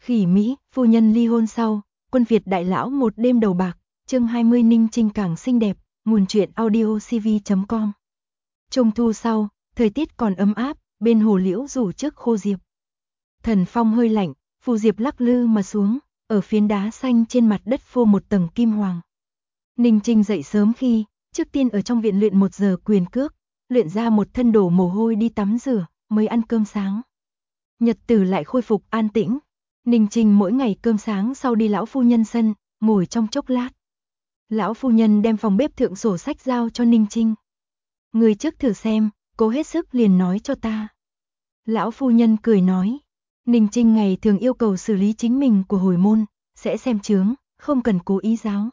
Khỉ Mỹ, phu nhân ly hôn sau, quân Việt đại lão một đêm đầu bạc, chương 20 Ninh Trinh càng xinh đẹp, nguồn truyện audio cv.com. Trung thu sau, thời tiết còn ấm áp, bên hồ liễu rủ trước khô diệp. Thần phong hơi lạnh, phù diệp lắc lư mà xuống, ở phiến đá xanh trên mặt đất phô một tầng kim hoàng. Ninh Trinh dậy sớm khi, trước tiên ở trong viện luyện 1 giờ quyền cước, luyện ra một thân đổ mồ hôi đi tắm rửa, mới ăn cơm sáng. Nhật tử lại khôi phục an tĩnh. Ninh Trinh mỗi ngày cơm sáng sau đi lão phu nhân sân, ngồi trong chốc lát. Lão phu nhân đem phòng bếp thượng sổ sách giao cho Ninh Trinh. Người trước thử xem, cố hết sức liền nói cho ta. Lão phu nhân cười nói. Ninh Trinh ngày thường yêu cầu xử lý chính mình của hồi môn, sẽ xem chướng, không cần cố ý giáo.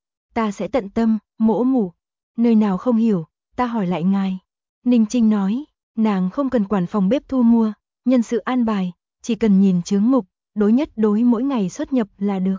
Ta sẽ tận tâm, mỗ mủ. Nơi nào không hiểu, ta hỏi lại ngài. Ninh Trinh nói, nàng không cần quản phòng bếp thu mua, nhân sự an bài, chỉ cần nhìn chướng mục, đối nhất đối mỗi ngày xuất nhập là được.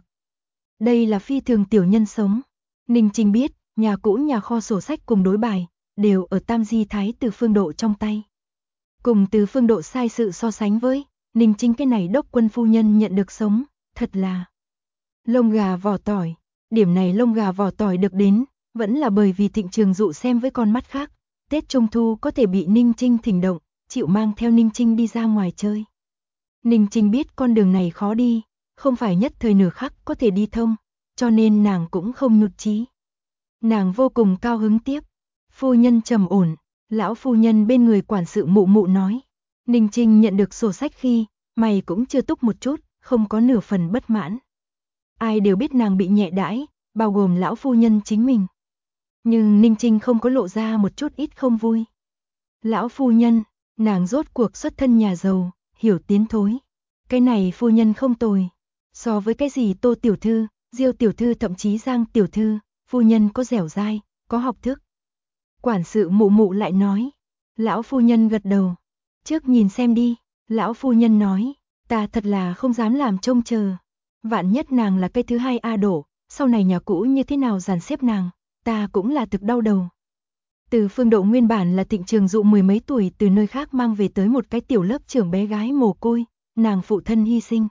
Đây là phi thường tiểu nhân sống. Ninh Trinh biết, nhà cũ nhà kho sổ sách cùng đối bài, đều ở Tam Di Thái Từ Phương Độ trong tay. Cùng Từ Phương Độ sai sự so sánh với, Ninh Trinh cái này đốc quân phu nhân nhận được sống, thật là lông gà vỏ tỏi. Điểm này lông gà vỏ tỏi được đến, vẫn là bởi vì Thịnh Trường Dụ xem với con mắt khác. Tết Trung Thu có thể bị Ninh Trinh thỉnh động, chịu mang theo Ninh Trinh đi ra ngoài chơi. Ninh Trinh biết con đường này khó đi, không phải nhất thời nửa khắc có thể đi thông, cho nên nàng cũng không nhụt chí. Nàng vô cùng cao hứng tiếp. Phu nhân trầm ổn, lão phu nhân bên người quản sự mụ mụ nói. Ninh Trinh nhận được sổ sách khi, mày cũng chưa túc một chút, không có nửa phần bất mãn. Ai đều biết nàng bị nhẹ đãi, bao gồm lão phu nhân chính mình. Nhưng Ninh Trinh không có lộ ra một chút ít không vui. Lão phu nhân, nàng rốt cuộc xuất thân nhà giàu, hiểu tiến thối. Cái này phu nhân không tồi. So với cái gì Tô tiểu thư, Diêu tiểu thư thậm chí Giang tiểu thư, phu nhân có dẻo dai, có học thức. Quản sự mụ mụ lại nói. Lão phu nhân gật đầu. Trước nhìn xem đi, lão phu nhân nói, ta thật là không dám làm trông chờ. Vạn nhất nàng là cây thứ hai A đổ, sau này nhà cũ như thế nào dàn xếp nàng, ta cũng là thực đau đầu. Từ Phương Độ nguyên bản là Thịnh Trường Dụ 10 mấy tuổi từ nơi khác mang về tới một cái tiểu lớp trưởng bé gái mồ côi, nàng phụ thân hy sinh.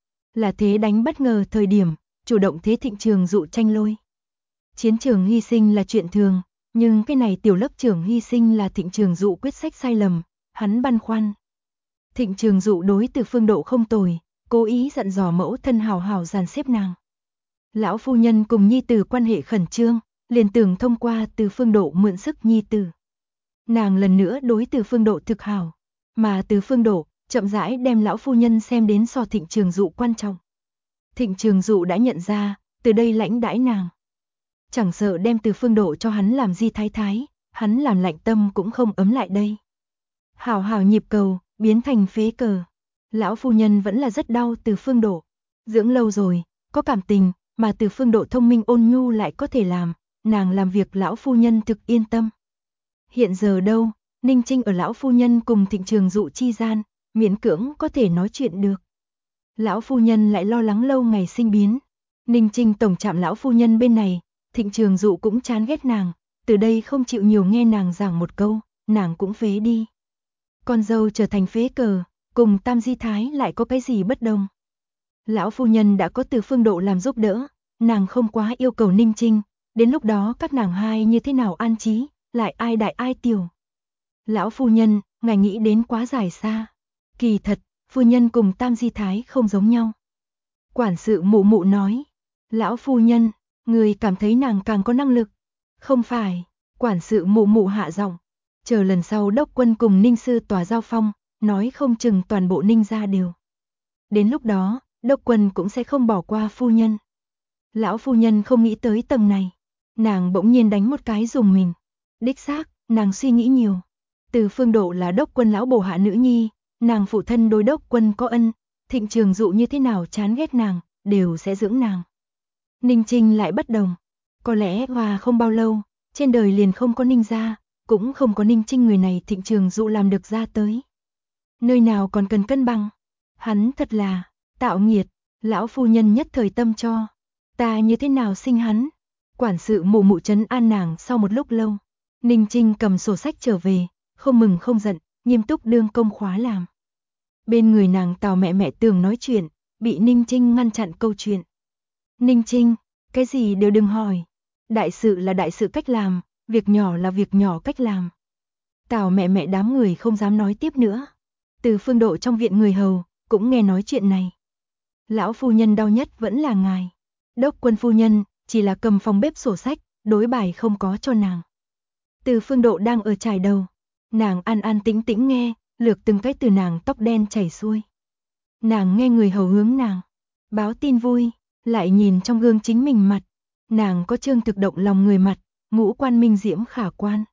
Là thế đánh bất ngờ thời điểm, chủ động thế Thịnh Trường Dụ tranh lôi. Chiến trường hy sinh là chuyện thường, nhưng cái này tiểu lớp trưởng hy sinh là Thịnh Trường Dụ quyết sách sai lầm, hắn băn khoăn. Thịnh Trường Dụ đối Từ Phương Độ không tồi, cố ý dặn dò mẫu thân hào hào dàn xếp nàng. Lão phu nhân cùng nhi tử quan hệ khẩn trương, liền tưởng thông qua Từ Phương Độ mượn sức nhi tử. Nàng lần nữa đối Từ Phương Độ thực hảo, mà Từ Phương Độ chậm rãi đem lão phu nhân xem đến so Thịnh Trường Dụ quan trọng. Thịnh Trường Dụ đã nhận ra, từ đây lãnh đãi nàng. Chẳng sợ đem Từ Phương Độ cho hắn làm di thái thái, hắn làm lạnh tâm cũng không ấm lại đây. Hảo hảo nhịp cầu, biến thành phế cờ. Lão phu nhân vẫn là rất đau Từ Phương Độ. Dưỡng lâu rồi, có cảm tình, mà Từ Phương Độ thông minh ôn nhu lại có thể làm, nàng làm việc lão phu nhân thực yên tâm. Hiện giờ đâu, Ninh Trinh ở lão phu nhân cùng Thịnh Trường Dụ chi gian, miễn cưỡng có thể nói chuyện được. Lão phu nhân lại lo lắng lâu ngày sinh biến. Ninh Trinh tổng chạm lão phu nhân bên này, Thịnh Trường Dụ cũng chán ghét nàng, từ đây không chịu nhiều nghe nàng giảng một câu, nàng cũng phế đi. Con dâu trở thành phế cờ, cùng Tam Di Thái lại có cái gì bất đồng. Lão phu nhân đã có Từ Phương Độ làm giúp đỡ, nàng không quá yêu cầu Ninh Trinh, đến lúc đó các nàng hai như thế nào an trí, lại ai đại ai tiểu. Lão phu nhân, ngài nghĩ đến quá dài xa. Kỳ thật, phu nhân cùng Tam Di Thái không giống nhau. Quản sự mụ mụ nói, lão phu nhân, người cảm thấy nàng càng có năng lực. Không phải, quản sự mụ mụ hạ giọng, chờ lần sau đốc quân cùng Ninh sư tòa giao phong, nói không chừng toàn bộ Ninh gia đều. Đến lúc đó, đốc quân cũng sẽ không bỏ qua phu nhân. Lão phu nhân không nghĩ tới tầng này, nàng bỗng nhiên đánh một cái dùng mình. Đích xác, nàng suy nghĩ nhiều. Từ Phương Độ là đốc quân lão bổ hạ nữ nhi, nàng phụ thân đối đốc quân có ân, Thịnh Trường Dụ như thế nào chán ghét nàng, đều sẽ dưỡng nàng. Ninh Trinh lại bất đồng, có lẽ hòa không bao lâu, trên đời liền không có Ninh gia, cũng không có Ninh Trinh người này Thịnh Trường Dụ làm được ra tới. Nơi nào còn cần cân bằng, hắn thật là tạo nghiệt. Lão phu nhân nhất thời tâm cho, ta như thế nào sinh hắn. Quản sự mụ mụ trấn an nàng sau một lúc lâu. Ninh Trinh cầm sổ sách trở về, không mừng không giận, nghiêm túc đương công khóa làm. Bên người nàng Tào mẹ mẹ tưởng nói chuyện, bị Ninh Trinh ngăn chặn câu chuyện. Ninh Trinh, cái gì đều đừng hỏi. Đại sự là đại sự cách làm, việc nhỏ là việc nhỏ cách làm. Tào mẹ đám người không dám nói tiếp nữa. Từ Phương Độ trong viện người hầu, cũng nghe nói chuyện này. Lão phu nhân đau nhất vẫn là ngài. Đốc Quân phu nhân, chỉ là cầm phòng bếp sổ sách, đối bài không có cho nàng. Từ Phương Độ đang ở trải đầu. Nàng an an tĩnh tĩnh nghe, lược từng cái từ nàng tóc đen chảy xuôi. Nàng nghe người hầu hướng nàng báo tin vui, lại nhìn trong gương chính mình mặt. Nàng có trương thực động lòng người mặt, ngũ quan minh diễm khả quan.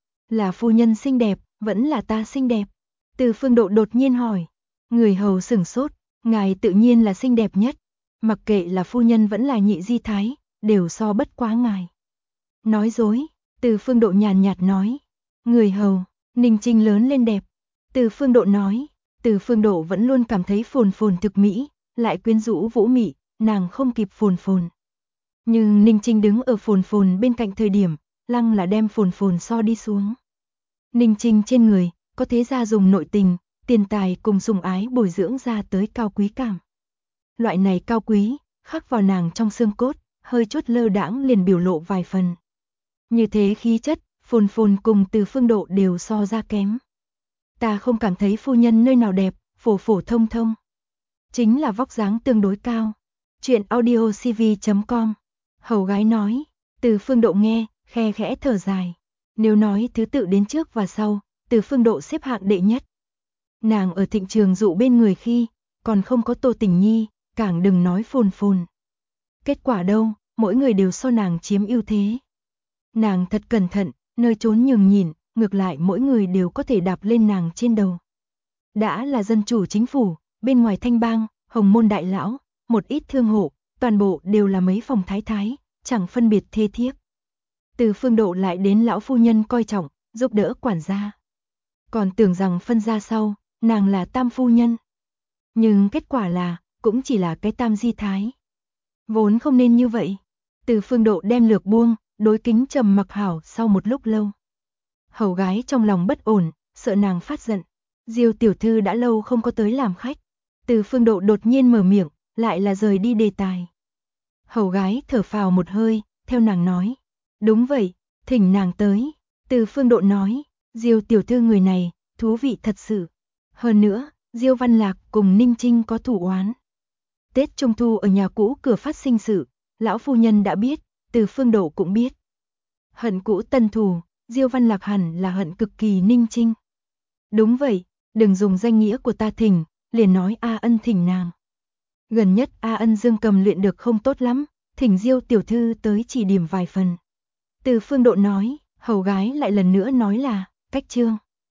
Là phu nhân xinh đẹp, vẫn là ta xinh đẹp? Từ Phương Độ đột nhiên hỏi. Người hầu sửng sốt, ngài tự nhiên là xinh đẹp nhất. Mặc kệ là phu nhân vẫn là nhị di thái, đều so bất quá ngài. Nói dối, Từ Phương Độ nhàn nhạt nói. Người hầu, Ninh Trinh lớn lên đẹp. Từ Phương Độ nói. Từ Phương Độ vẫn luôn cảm thấy phồn phồn thực mỹ, lại quyến rũ vũ mị, nàng không kịp phồn phồn. Nhưng Ninh Trinh đứng ở phồn phồn bên cạnh thời điểm, lăng là đem phồn phồn so đi xuống. Ninh Trinh trên người, có thế gia dùng nội tình, tiền tài cùng sủng ái bồi dưỡng ra tới cao quý cảm. Loại này cao quý, khắc vào nàng trong xương cốt, hơi chút lơ đãng liền biểu lộ vài phần. Như thế khí chất, phồn phồn cùng Từ Phương Độ đều so ra kém. Ta không cảm thấy phu nhân nơi nào đẹp, phổ phổ thông thông. Chính là vóc dáng tương đối cao. Chuyện audiocv.com. Hầu gái nói. Từ Phương Độ nghe, khe khẽ thở dài. Nếu nói thứ tự đến trước và sau, Từ Phương Độ xếp hạng đệ nhất. Nàng ở Thịnh Trường Dụ bên người khi, còn không có Tô Tình Nhi, càng đừng nói phồn phồn. Kết quả đâu, mỗi người đều so nàng chiếm ưu thế. Nàng thật cẩn thận, nơi trốn nhường nhìn, ngược lại mỗi người đều có thể đạp lên nàng trên đầu. Đã là dân chủ chính phủ, bên ngoài thanh bang, hồng môn đại lão, một ít thương hộ, toàn bộ đều là mấy phòng thái thái, chẳng phân biệt thê thiếp. Từ Phương Độ lại đến lão phu nhân coi trọng, giúp đỡ quản gia. Còn tưởng rằng phân ra sau, nàng là tam phu nhân. Nhưng kết quả là, cũng chỉ là cái tam di thái. Vốn không nên như vậy. Từ Phương Độ đem lược buông, đối kính trầm mặc hảo sau một lúc lâu. Hầu gái trong lòng bất ổn, sợ nàng phát giận. Diêu tiểu thư đã lâu không có tới làm khách. Từ Phương Độ đột nhiên mở miệng, lại là rời đi đề tài. Hầu gái thở phào một hơi, theo nàng nói. Đúng vậy, thỉnh nàng tới. Từ Phương Độ nói, Diêu tiểu thư người này, thú vị thật sự. Hơn nữa, Diêu Văn Lạc cùng Ninh Trinh có thủ oán. Tết Trung Thu ở nhà cũ cửa phát sinh sự, lão phu nhân đã biết, Từ Phương Độ cũng biết. Hận cũ tân thù, Diêu Văn Lạc hẳn là hận cực kỳ Ninh Trinh. Đúng vậy, đừng dùng danh nghĩa của ta thỉnh, liền nói A Ân thỉnh nàng. Gần nhất A Ân dương cầm luyện được không tốt lắm, thỉnh Diêu tiểu thư tới chỉ điểm vài phần. Từ Phương Độ nói, hầu gái lại lần nữa nói là, cách chương.